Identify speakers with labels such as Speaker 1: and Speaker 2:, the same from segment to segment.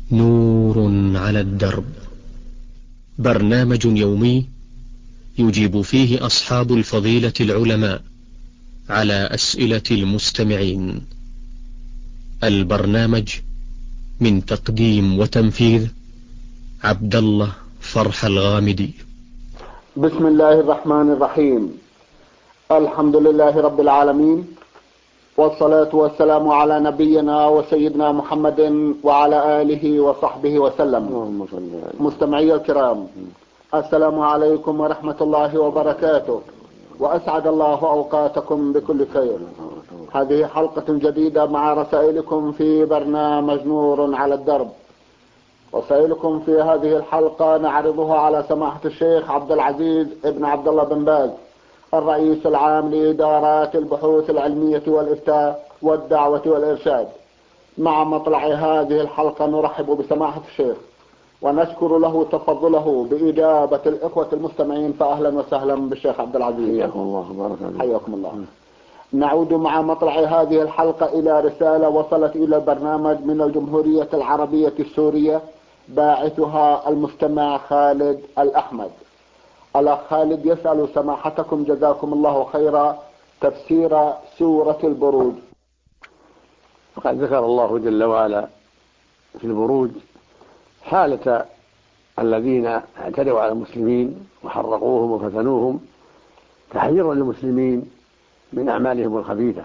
Speaker 1: نور على الدرب، برنامج يومي يجيب فيه أصحاب الفضيلة العلماء على أسئلة المستمعين. البرنامج من تقديم وتنفيذ عبد الله فرح الغامدي.
Speaker 2: بسم الله الرحمن الرحيم. الحمد لله رب العالمين، والصلاة والسلام على نبينا وسيدنا محمد وعلى آله وصحبه وسلم. مستمعي الكرام، السلام عليكم ورحمة الله وبركاته، وأسعد الله أوقاتكم بكل خير. هذه حلقة جديدة مع رسائلكم في برنامج نور على الدرب. رسائلكم في هذه الحلقة نعرضها على سماحة الشيخ عبد العزيز ابن عبد الله بن باز، الرئيس العام لإدارات البحوث العلمية والإفتاء والدعوة والإرشاد. مع مطلع هذه الحلقة نرحب بسماحة الشيخ ونشكر له تفضله بإجابة الإخوة المستمعين، فأهلا وسهلا بالشيخ عبد العزيز.
Speaker 3: حياكم الله وبارك.
Speaker 2: حياكم الله. نعود مع مطلع هذه الحلقة إلى رسالة وصلت إلى البرنامج من الجمهورية العربية السورية، باعثها المستمع خالد الأحمد. الأخ خالد يسأل سماحتكم جزاكم الله خيرا تفسير سورة البروج.
Speaker 3: وقد ذكر الله جل وعلا في البروج حالة الذين اعتدوا على المسلمين وحرقوهم وفتنوهم تحذيرا للمسلمين من أعمالهم الخبيثة،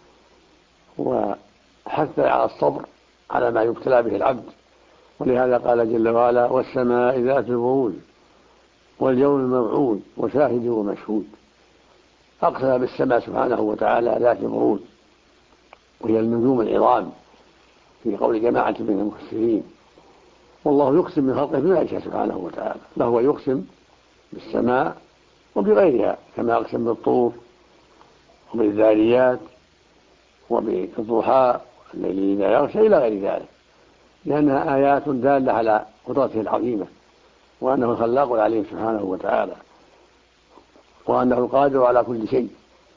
Speaker 3: وحث على الصبر على ما يبتلى به العبد. ولهذا قال جل وعلا: والسماء ذات البروج واليوم الموعود وشاهد ومشهود. أقسم بالسماء سبحانه وتعالى ذات البروج، وهي النجوم العظام في قول جماعة من المفسرين. والله يقسم من خلقه بما يشاء سبحانه وتعالى، فهو يقسم بالسماء وبغيرها، كما أقسم بالطور وبالذاريات وبالضحى والليل إذا يغشى إلى غير ذلك، لأنها آيات دالة على قدرته العظيمة، وأنه الخلاق العليم سبحانه وتعالى، وأنه القادر على كل شيء.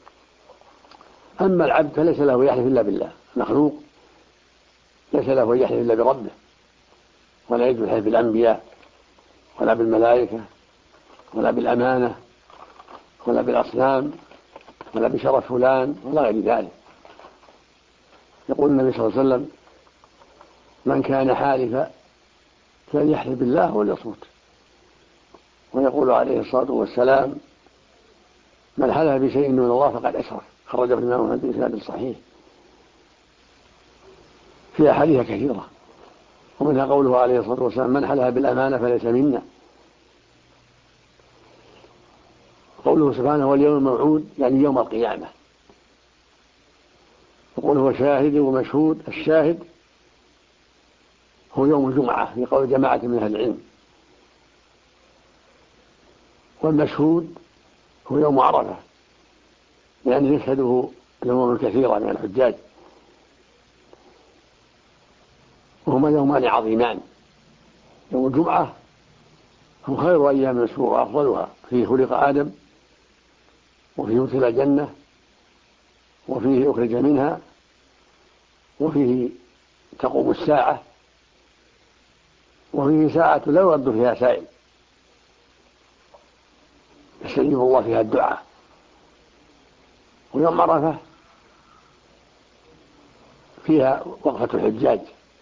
Speaker 3: أما العبد فليس له يحلف إلا بالله، مخلوق ليس له يحلف إلا بربه، ولا يجوز الحلف بالأنبياء ولا بالملائكة ولا بالأمانة ولا بالأصنام ولا بشرف فلان ولا غير ذلك. يقول النبي صلى الله عليه وسلم: من كان حالفا فليحلف بالله وليصمت. ويقول عليه الصلاة والسلام: من حلف بشيء من الله فقد أشرك. خرجه الإمام أحمد بإسناد صحيح. في أحاديث كثيرة، ومنها قوله عليه الصلاة والسلام: من حلف بالأمانة فليس منا. قوله سبحانه: واليوم الموعود، يعني يوم القيامة. يقول هو شاهد ومشهود. الشاهد هو يوم الجمعة في قول جماعة من أهل العلم، والمشهود هو يوم عرفة، لأنه يشهده الأمم الكثيرة من الحجاج، وهما يومان عظيمان. يوم الجمعة هو خير أيام الأسبوع وأفضلها، فيه خلق آدم، وفيه أدخل الجنة، وفيه أخرج منها، وفيه تقوم الساعة، وفيه ساعة لا يرد فيها سائل، يستجيب الله فيها الدعاء. ويوم عرفة فيها وقفة الحجاج،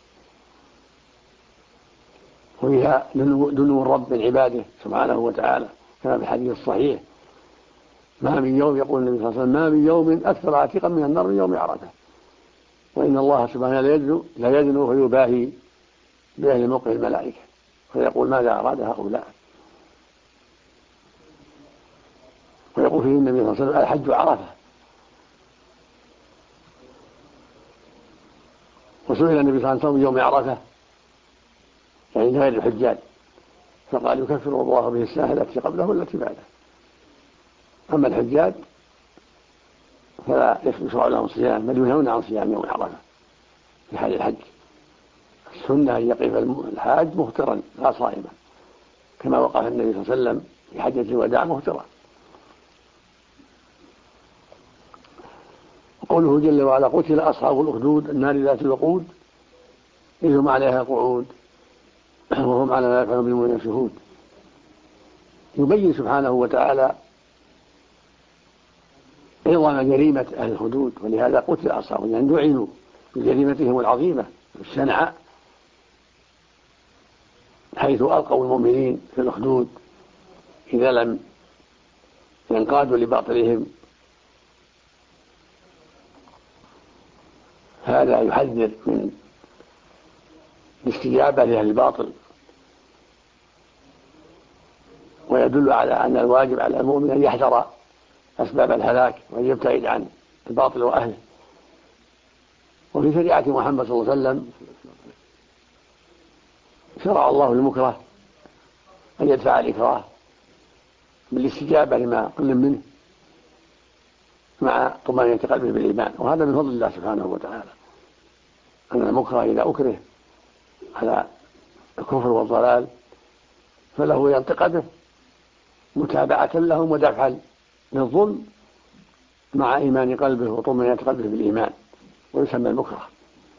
Speaker 3: وفيها دنو الرب من عباده سبحانه وتعالى، كما في الحديث الصحيح: ما من يوم، يقول النبي صلى الله عليه وسلم: ما من يوم أكثر عاتقا من النار من يوم عرفة. وإن الله سبحانه لا يدنو فيباهي بأهل موقع الملائكة، فيقول: ماذا أراد هؤلاء؟ ويقول فيه النبي صلى الله عليه وسلم: الحج عرفة. وسئل النبي صلى الله عليه وسلم يوم عرفة، يعني غير الحجاج، فقال: يكفر الله به السنة التي قبله والتي بعده. أما الحجاج فلا يشرع لهم صيام، بل ينهون عن صيام يوم عرفة في حال الحج. السنة أن يقف الحاج مفطرا لا صائما، كما وقف النبي صلى الله عليه وسلم في حجة الوداع مفطرا. وقوله جل وعلا: قتل أصحاب الأخدود النار ذات الوقود إذ هم عليها قعود وهم على ما يفعلون بالمؤمنين شهود. يبين سبحانه وتعالى عظم جريمة أهل الحدود، ولهذا قتل أصحابهم لأن دعنوا بجريمتهم العظيمة الشنعاء، حيث ألقوا المؤمنين في الأخدود إذا لم ينقادوا لباطلهم. هذا يحذر من الاستجابة لأهل الباطل، ويدل على أن الواجب على المؤمن أن يحذر أسباب الهلاك وأن يبتعد عن الباطل وأهله. وفي شريعة محمد صلى الله عليه وسلم شرع الله للمكره أن يدفع الإكراه بالاستجابة لما كل منه مع طمأنينة قلبه بالإيمان، وهذا من فضل الله سبحانه وتعالى، أن المكره إذا أكره على الكفر والضلال فله ينطق به متابعة لهم ودفعا للظلم مع إيمان قلبه وطمأنينة قلبه بالإيمان، ويسمى المكره،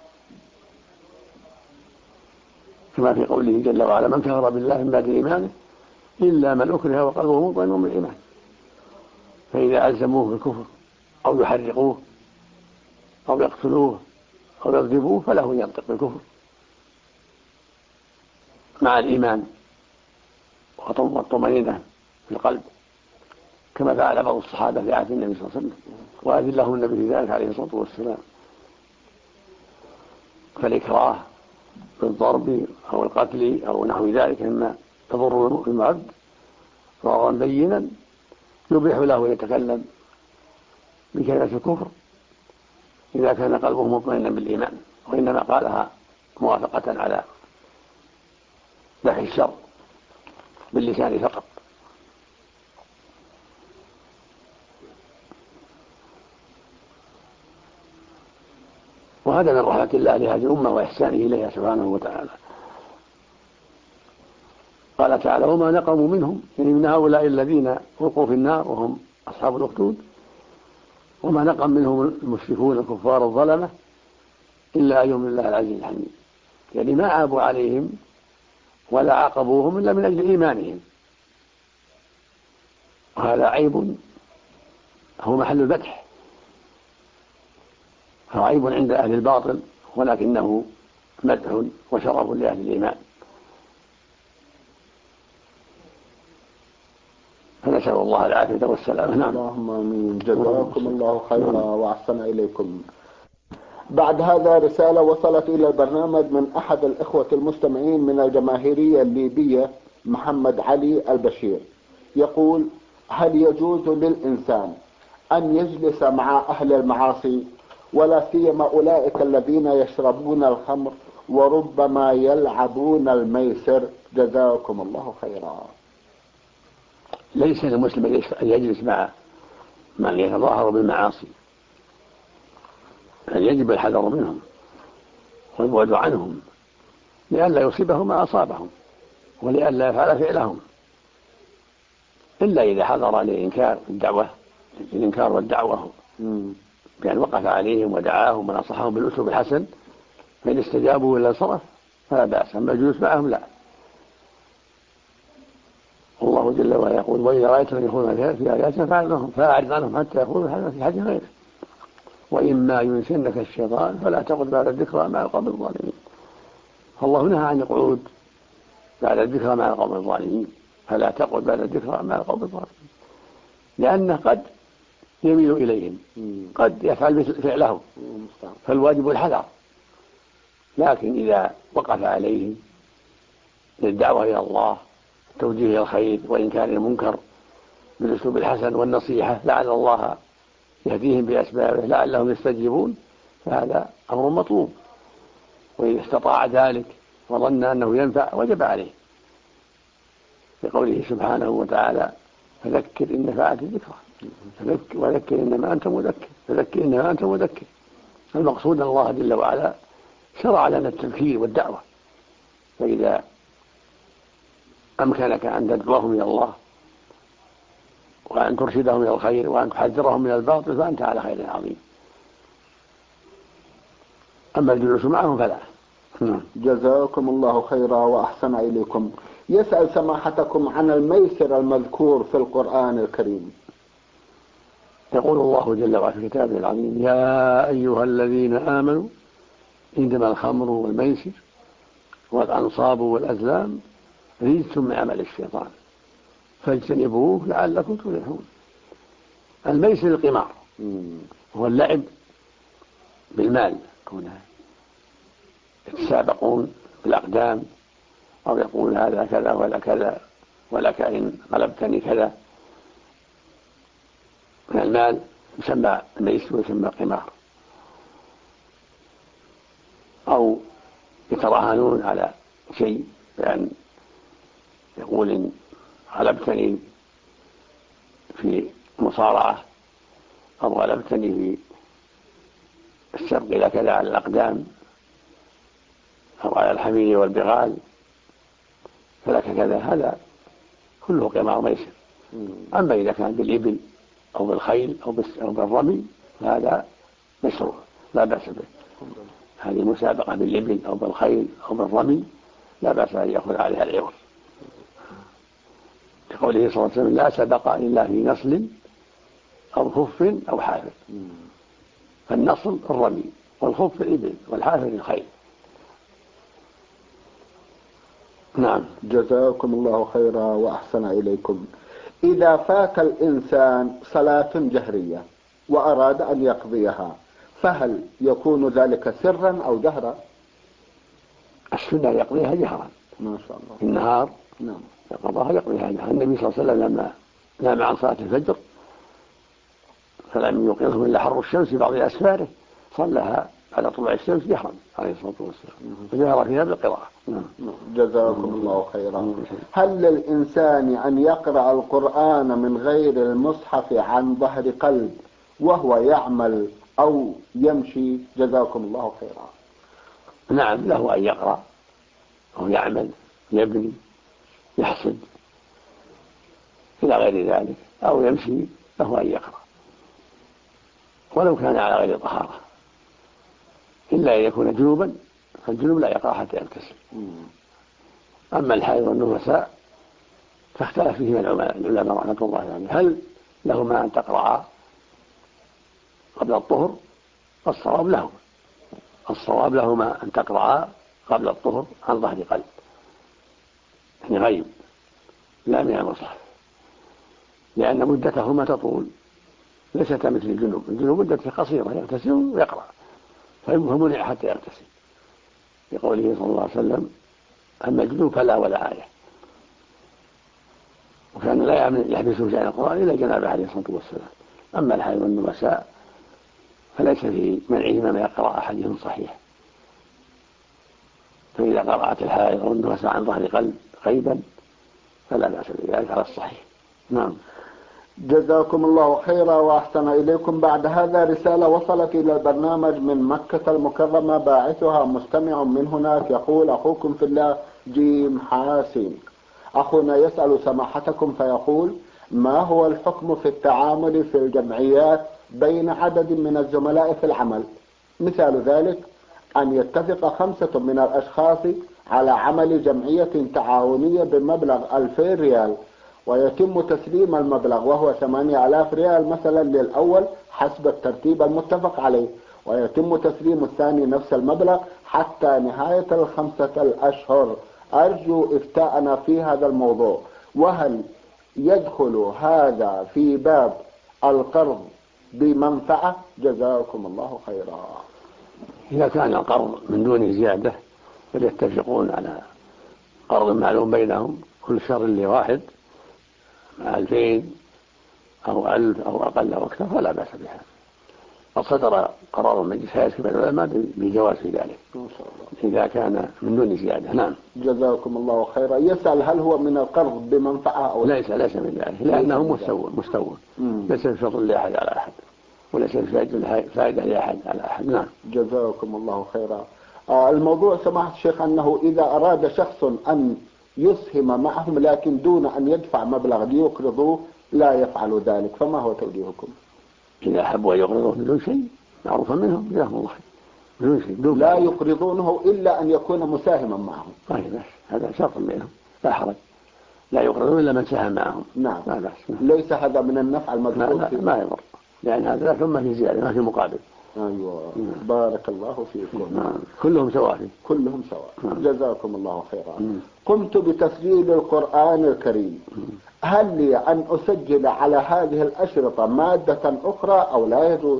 Speaker 3: كما في قوله جل وعلا: من كفر بالله من بعد إيمانه إلا من أكره وقلبه مطمئن بالإيمان. فإذا ألزموه بالكفر أو يحرقوه أو يقتلوه أو يغضبوه فله ينطق بالكفر مع الإيمان والطمأنينة في القلب، كما فعل بعض الصحابة في عهد النبي صلى الله عليه وسلم، وأذن لهم النبي في ذلك عليه الصلاة والسلام. فالإكراه بالضرب أو القتل أو نحو ذلك مما تضر المؤمن العبد ضررا بينا يبيح له أن يتكلم بكلمة الكفر إذا كان قلبه مطمئنا بالإيمان، وإنما قالها موافقة على دفع الشر باللسان فقط. وهذا من رحمة الله لهذه الأمة وإحسانه إليها سبحانه وتعالى. قال تعالى: وما نقموا منهم، يعني من هؤلاء الذين وقعوا في النار وهم أصحاب الأخدود، وما نقم منهم المشركون الكفار الظلمة إلا أن يؤمنوا الله العزيز الحميد، يعني ما عابوا عليهم ولا عاقبوهم إلا من أجل إيمانهم، وهذا عيب هو محل البدح، فهو عيب عند أهل الباطل، ولكنه مدح وشرف لأهل الإيمان. فنسأل الله العافية والسلامة. نعم.
Speaker 2: اللهم آمين. جزاكم الله خيرا وأحسن إليكم. بعد هذا رسالة وصلت إلى البرنامج من أحد الإخوة المستمعين من الجماهيرية الليبية، محمد علي البشير، يقول: هل يجوز للإنسان أن يجلس مع أهل المعاصي، ولا سيما أولئك الذين يشربون الخمر وربما يلعبون الميسر؟ جزاكم الله خيرا.
Speaker 3: ليس للمسلم أن يجلس مع من يتظاهر بالمعاصي، بل يجب الحذر منهم والبعد عنهم لئلا يصيبه ما أصابهم ولئلا يفعل فعلهم، إلا إذا حضر الإنكار والدعوة بأن وقف عليهم ودعاهم ونصحهم بالأسلوب الحسن، فإن استجابوا إلى الصرف فلا بأس، أما الجلوس معهم لا. والله جل وعلا يقول: وإذا رأيتهم يخوضون في آياتنا فأعرض عنهم حتى يخوضوا في حديث غيره، وإما ينسنك الشيطان فلا تقعد بعد الذكرى مع القوم الظالمين. فالله نهى عن القعود بعد الذكرى مع القوم الظالمين، فلا تقعد بعد الذكرى مع القوم الظالمين، لأنه قد يميل إليهم، قد يفعل مثل فعلهم، فالواجب الحذر. لكن إذا وقف عليهم للدعوة إلى الله، توجيه إلى الخير وإنكار المنكر بالأسلوب الحسن والنصيحة، لعل الله يهديهم بأسبابه لعلهم يستجيبون، فهذا أمر مطلوب. وإذا استطاع ذلك وظن أنه ينفع وجب عليه، لقوله سبحانه وتعالى: فذكر إن نفعت الذكرى، وذكر إنما أنت مذكر، فذكر إنما أنت مذكر. المقصود أن الله جل وعلا شرع لنا التذكير والدعوة، فإذا أمكنك أن تدعوهم إلى الله وأن ترشدهم إلى الخير وأن تحذرهم من الباطل فأنت على خير عظيم. أما الجلوس معهم فلا،
Speaker 2: جزاكم الله خيرا وأحسن إليكم. يسأل سماحتكم عن الميسر المذكور في القرآن الكريم.
Speaker 3: يقول الله جل وعلا في كتابه العظيم: يا أيها الذين آمنوا إنما الخمر والميسر والأنصاب والأزلام رجس من عمل الشيطان فاجتنبوه لعلكم تفلحون. الميسر القمار هو اللعب بالمال، كونها يتسابقون بالأقدام أو يقول هذا كذا ولا كذا ولك إن غلبتني كذا من المال، يسمى الميسر ويسمى قمار. أو يتراهنون على شيء بأن يقول إن غلبتني في مصارعة أو غلبتني في السبق إلى كذا على الأقدام أو على الحمير والبغال فلك كذا، هذا كله قمار ميسر. أما إذا كان بالإبل أو بالخيل أو بالرمي فهذا مشروع لا بأس به. هذه مسابقة بالإبل أو بالخيل أو بالرمي لا بأس أن يأخذ عليها العوض، كقوله صلى الله عليه وسلم: لا سبق إلا في نصل أو خف أو حافر. فالنصل الرمي والخف الإبل والحافر الخيل. نعم.
Speaker 2: جزاكم الله خيرا وأحسن إليكم. إذا فات الإنسان صلاة جهرية وأراد أن يقضيها فهل يكون ذلك سرا أو جهرا؟
Speaker 3: السنة يقضيها جهرا
Speaker 2: ما شاء الله
Speaker 3: في النهار.
Speaker 2: نعم.
Speaker 3: يقضيها جهرا. النبي صلى الله عليه وسلم لما نام عن صلاة الفجر فلم يوقظه إلا حر الشمس في بعض أسفاره صلىها على طلوع الشمس جهرا عليه الصلاة والسلام، فجهر فيها بالقراءة.
Speaker 2: جزاكم الله خيرا. هل للإنسان أن يقرأ القرآن من غير المصحف عن ظهر قلب وهو يعمل أو يمشي؟ جزاكم الله خيرا.
Speaker 3: نعم، له أن يقرأ أو يعمل، يبني، يحسد إلى غير ذلك، أو يمشي له أن يقرأ ولو كان على غير طهارة، إلا أن يكون جنوبا، فالجنوب لا يقرأ حتى يغتسل. أما الحائض والنفساء فاختلف فيه العلماء رحمة الله عليهم: هل لهما أن تقرأ قبل الطهر؟ الصواب لهما أن تقرأ قبل الطهر عن ظهر قلب، يعني غيب لا من المصحف، لأن مدتهما تطول ليست مثل الجنوب مدته قصيرة، يغتسل ويقرأ، فمنع حتى يغتسل، بقوله صلى الله عليه وسلم: أما الجنوب فلا ولا آية. وكان لا يحبسه شأن القرآن إلا جنابه عليه الصلاة والسلام. أما الحائض والنفساء فليس في منعهما ما يقرأ أحدهم صحيح، فإذا قرأت الحائض والنفساء عن ظهر قلب غيبا فلا بأس بذلك على الصحيح. نعم.
Speaker 2: جزاكم الله خيرا وأحسن إليكم. بعد هذا رسالة وصلت إلى البرنامج من مكة المكرمة، باعثها مستمع من هناك، يقول: أخوكم في الله جيم حاسين. أخونا يسأل سماحتكم فيقول: ما هو الحكم في التعامل في الجمعيات بين عدد من الزملاء في العمل؟ مثال ذلك أن يتفق 5 من الأشخاص على عمل جمعية تعاونية بمبلغ 2000 ريال، ويتم تسليم المبلغ وهو 8000 ريال مثلا للأول حسب الترتيب المتفق عليه، ويتم تسليم الثاني نفس المبلغ حتى نهاية 5 أشهر. أرجو إفتاءنا في هذا الموضوع، وهل يدخل هذا في باب القرض بمنفعة؟ جزاكم الله خيرا.
Speaker 3: إذا كان القرض من دون زيادة فليتفقون على قرض معلوم بينهم كل شهر لواحد 2000 أو 1000 أو أقل أو أكثر فلا بأس بها. قد صدر قرار مجلس هيئة كبار العلماء بجواز في ذلك إذا كان من دون زيادة. نعم.
Speaker 2: جزاكم الله خيرا. يسأل: هل هو من القرض بمنفعة أو
Speaker 3: ليس من ذلك، لأنه مستوى ليس في فضل لأحد على أحد، وليس في فائدة لأحد على أحد. نعم.
Speaker 2: جزاكم الله خيرا. الموضوع سماحة الشيخ أنه إذا أراد شخص أن يسهم معهم لكن دون أن يدفع مبلغ ليقرضوه لا يفعل ذلك، فما هو توجيهكم؟
Speaker 3: إذا أحبوا أن يقرضوه بدون شيء معروفا منهم جزاهم الله خير،
Speaker 2: لا يقرضونه إلا أن يكون مساهما معهم.
Speaker 3: طيب بس هذا شرط منهم لا حرج، لا يقرضون إلا من ساهم معهم.
Speaker 2: نعم.
Speaker 3: لا بس.
Speaker 2: ليس هذا من النفع المذكور فيه.
Speaker 3: ما يضر، لأن هذا لا ثم في زيادة ما في مقابل.
Speaker 2: أيوة. بارك الله فيكم.
Speaker 3: كلهم سواء.
Speaker 2: كلهم سواء. جزاكم الله خيرا. قمت بتسجيل القرآن الكريم، هل لي أن أسجل على هذه الأشرطة مادة أخرى أو لا يجوز؟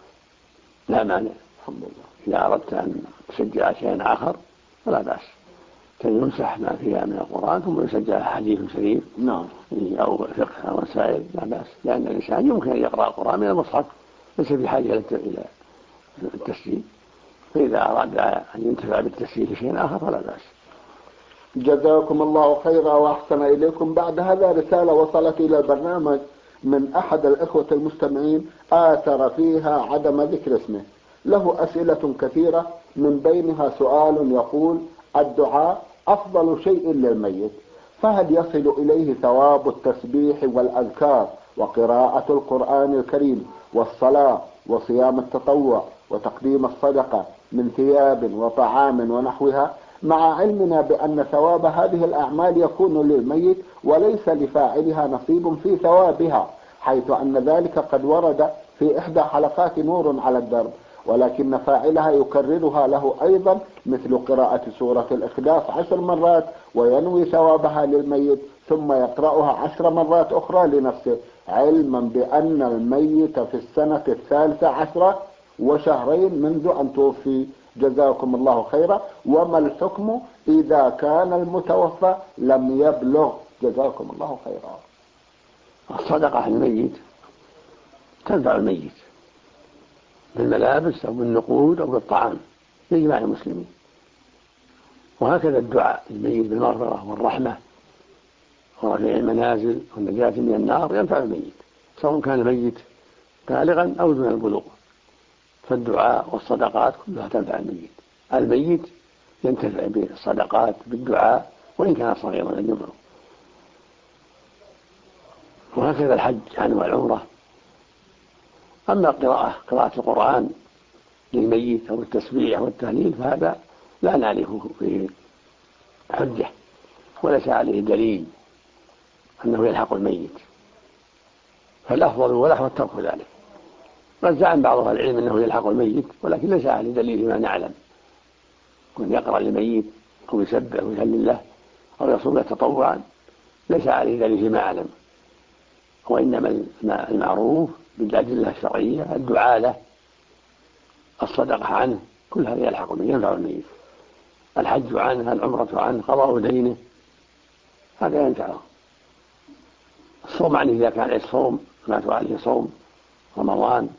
Speaker 3: لا مانع.
Speaker 2: الحمد لله.
Speaker 3: إذا أردت أن تسجل شيئا آخر فلا بأس، يمسح ما فيها من القرآن ثم يسجل حديث شريف.
Speaker 2: نعم.
Speaker 3: أو فقه أو مسائل لا بأس، لأن الإنسان يمكن أن يقرأ القرآن من المصحف ليس بحاجة إلى التسجيل، فإذا أراد أن ينتفع بالتسجيل في شيء آخر فلا بأس.
Speaker 2: جزاكم الله خيرا وأحسن إليكم. بعد هذا رسالة وصلت إلى البرنامج من أحد الإخوة المستمعين آثر فيها عدم ذكر اسمه، له أسئلة كثيرة من بينها سؤال يقول: الدعاء أفضل شيء للميت، فهل يصل إليه ثواب التسبيح والأذكار وقراءة القرآن الكريم والصلاة وصيام التطوع وتقديم الصدقة من ثياب وطعام ونحوها، مع علمنا بأن ثواب هذه الأعمال يكون للميت وليس لفاعلها نصيب في ثوابها، حيث أن ذلك قد ورد في إحدى حلقات نور على الدرب، ولكن فاعلها يكررها له أيضا، مثل قراءة سورة الإخلاص 10 مرات وينوي ثوابها للميت ثم يقرأها 10 مرات أخرى لنفسه، علما بأن الميت في السنة 13 وشهرين منذ أن توفي. جزاكم الله خيرا. وما الحكم إذا كان المتوفى لم يبلغ؟ جزاكم الله خيرا.
Speaker 3: الصدقة على الميت تنفع الميت بالملابس أو بالنقود أو بالطعام لإجماع المسلمين، وهكذا الدعاء للميت بالمغفرة والرحمة ورفع المنازل والنجاة من النار ينفع الميت سواء كان الميت بالغا أو دون البلوغ، فالدعاء والصدقات كلها تنفع الميت. الميت ينتفع بالصدقات بالدعاء وإن كان صغيرا لم يبلغ. وهكذا الحج عنه والعمرة. أما قراءة القرآن للميت أو التسبيح والتهليل فهذا لا نعرف فيه حجة وليس عليه دليل أنه يلحق الميت، فالأفضل والأحوط ترك ذلك. قد زعم بعض أهل العلم أنه يلحق الميت ولكن ليس عليه دليل ما نعلم، كن يقرأ للميت أو يسبح ويهلل له أو يصوم تطوعا ليس عليه دليل فيما أعلم، وإنما المعروف بالأدلة الشرعية الدعاء له، الصدقة عنه، كل هذا يلحق به ينفع الميت. الحج عنه، العمرة عنه، قضاء دينه هذا ينفعه. الصوم عنه إذا كان عليه صوم مات عليه صوم رمضان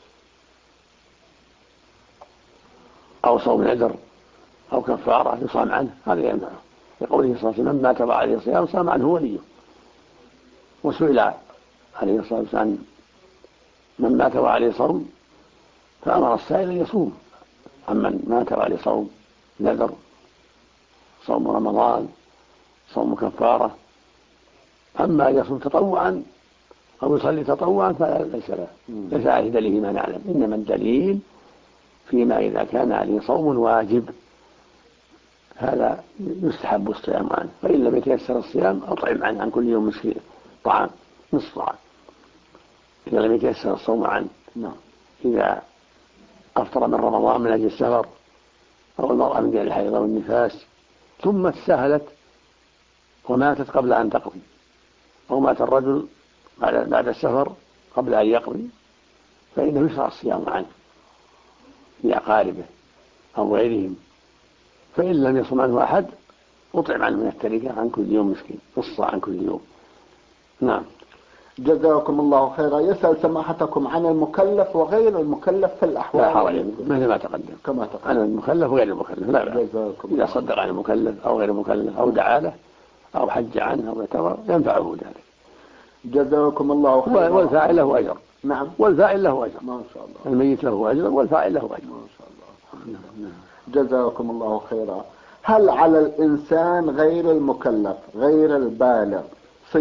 Speaker 3: أو صوم نذر أو كفارة يصام عنه هذا ينفعه، لقوله صلى الله عليه وسلم: من مات وعليه صيام صام عنه وليه. وسئل عليه الصلاة والسلام من مات وعليه صوم فأمر السائل أن يصوم عمن مات وعليه صوم نذر، صوم رمضان، صوم كفارة. أما أن يصوم تطوعا أو يصلي تطوعا فليس عليه دليل ما نعلم، إنما الدليل فيما إذا كان عليه صوم واجب هذا يستحب الصيام عنه، فإن لم يتيسر الصيام أطعم عنه عن كل يوم مسكين طعام نصف طعام إذا لم يتيسر الصوم عنه. إذا أفطر من رمضان من أجل السفر أو المرأة من أجل الحيض والنفاس ثم تساهلت وماتت قبل أن تقضي، أو مات الرجل بعد السفر قبل أن يقضي، فإنه يشرع الصيام عنه لأقاربه أو غيرهم، فإن لم يصم عنه أحد أطعم عنه من التركة عن كل يوم مسكين نصف عن كل يوم. نعم.
Speaker 2: جزاكم الله خيرا. يسأل سماحتكم عن المكلف وغير المكلف في الأحوال.
Speaker 3: لا حرج مثل ما تقدم،
Speaker 2: كما تقدم،
Speaker 3: عن المكلف وغير المكلف لا بأس. إذا صدق عن المكلف أو غير المكلف أو دعا له أو حج عنه أو اعتمر ينفعه ذلك.
Speaker 2: جزاكم الله خيرا.
Speaker 3: والفاعل له أجر.
Speaker 2: نعم.
Speaker 3: والفاعل له أجر
Speaker 2: ما شاء الله.
Speaker 3: الميت له أجر والفاعل له أجر.
Speaker 2: ما شاء الله. جزاكم الله خيرا. هل على الإنسان غير المكلف غير البالغ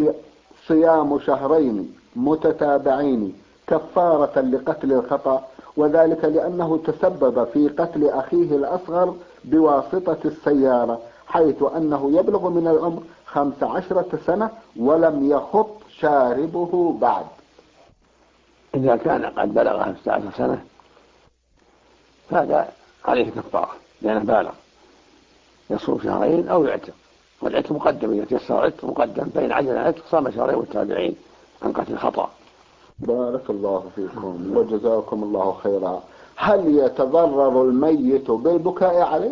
Speaker 2: صيام شهرين متتابعين كفارة لقتل الخطأ، وذلك لأنه تسبب في قتل أخيه الأصغر بواسطة السيارة، حيث أنه يبلغ من العمر 15 سنة ولم يخط شاربه بعد.
Speaker 3: إذا كان قد بلغ 15 سنة فهذا عليه كفارة لأنه بالغ، يصوم شهرين أو يعتق، والعتق مقدم، إذا تيسر العتق مقدم، فإن عجز العتق صام شهرين متتابعين عن قتل الخطأ.
Speaker 2: بارك الله فيكم وجزاكم الله خيرا. هل يتضرر الميت بالبكاء عليه؟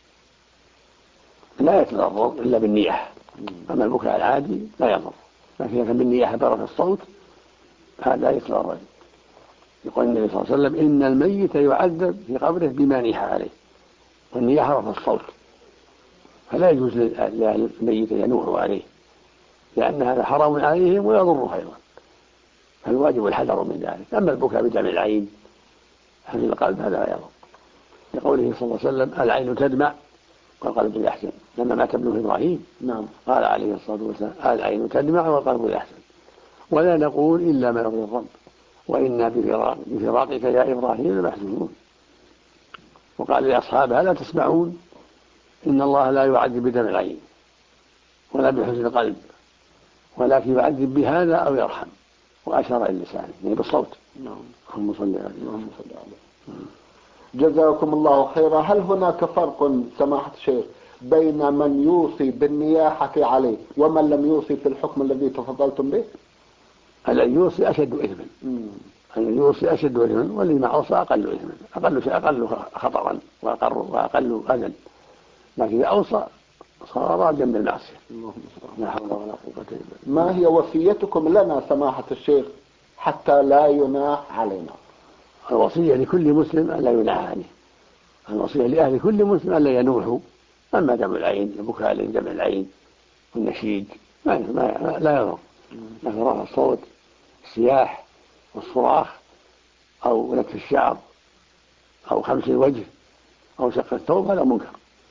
Speaker 3: لا يتضرر إلا بالنياحة، أما البكاء العادي لا يضر، لكن إذا كان بالنياحة ضرر الصوت هذا يتضرر. يقول النبي صلى الله عليه وسلم إن الميت يعذب في قبره بما نيح عليه، والنياحة رفع الصوت، فلا يجوز للميت أن ينوح عليه، لأن هذا حرام عليهم ويضره أيضا، فالواجب الحذر من ذلك. أما البكاء بدمع العين في القلب هذا لا يضر، لقوله صلى الله عليه وسلم العين تدمع والقلب يحزن، لما مات ابنه إبراهيم قال عليه الصلاة والسلام العين تدمع والقلب يحزن، ولا نقول إلا ما يرضي الرب وإنا بفراقك يا إبراهيم لمحزونون. وقال لأصحابها لا تسمعون إن الله لا يعذب بدمع العين ولا بحزن القلب، ولكن يعذب بهذا أو يرحم، وأشار إلى لسانه يعني بالصوت. اللهم صل عليه.
Speaker 2: جزاكم الله خيرا. هل هناك فرق سماحة الشيخ بين من يوصي بالنياحة عليه ومن لم يوصي في الحكم الذي تفضلتم به؟
Speaker 3: الذي يوصي أشد إثما، الذي يوصي أشد إثما، والذي مع أوصى أقل إثما، أقل خطرا وأقل أذى، لكن إذا أوصى صار جنب المعصية. لا حول ولا قوة إلا بالله.
Speaker 2: ما هي وصيتكم لنا سماحة الشيخ حتى لا يناح علينا؟
Speaker 3: الوصية لكل مسلم ألا يناح عليه، الوصية لأهل كل مسلم ألا ينوحوا. أما دمع العين البكاء لدمع العين والنشيد لا يضر، لكن رفع الصوت السياح والصراخ أو نتف الشعر أو خمس الوجه أو شق الثوب هذا منكر.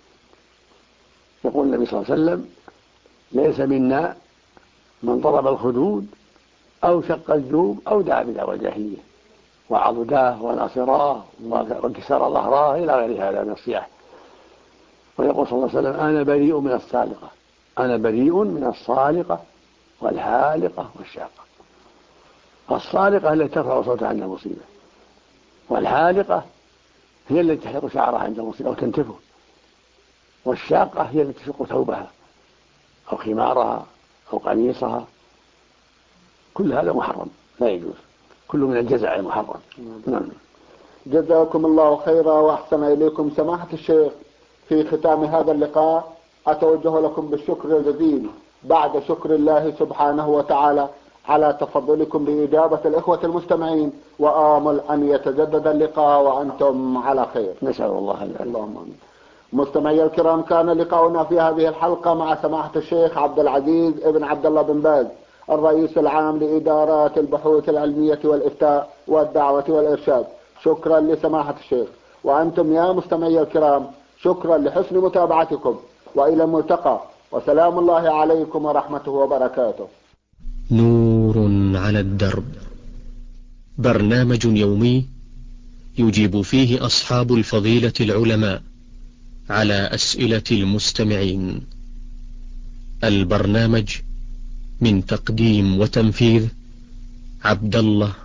Speaker 3: يقول النبي صلى الله عليه وسلم ليس منا من ضرب الخدود أو شق الجوب أو دعا بدعوى الجاهلية وعضداه وناصراه وانكسر ظهراه إلى غير هذا من الصياح. ويقول صلى الله عليه وسلم أنا بريء من السالقة، أنا بريء من الصالقة والحالقة والشاقة. الصالقة التي ترفع صوتها عند المصيبة، والحالقة هي التي تحلق شعرها عند المصيبة أو تنتفه، والشاقة هي التي تشق ثوبها أو خمارها أو قميصها. كل هذا محرم لا يجوز، كل من الجزع المحرم. نعم.
Speaker 2: جزاكم الله خيرا وأحسن إليكم سماحة الشيخ. في ختام هذا اللقاء أتوجه لكم بالشكر الجزيل بعد شكر الله سبحانه وتعالى على تفضلكم بإجابة الإخوة المستمعين، وآمل أن يتجدد اللقاء وأنتم على خير.
Speaker 3: نسأل الله
Speaker 2: اللهم آمين. مستمعي الكرام، كان لقاؤنا في هذه الحلقة مع سماحة الشيخ عبد العزيز ابن عبد الله بن باز، الرئيس العام لإدارات البحوث العلمية والإفتاء والدعوة والإرشاد. شكرا لسماحة الشيخ. وأنتم يا مستمعي الكرام شكرا لحسن متابعتكم، وإلى الملتقى، وسلام الله عليكم ورحمته وبركاته.
Speaker 1: نور على الدرب، برنامج يومي يجيب فيه أصحاب الفضيلة العلماء على أسئلة المستمعين. البرنامج من تقديم وتنفيذ عبد الله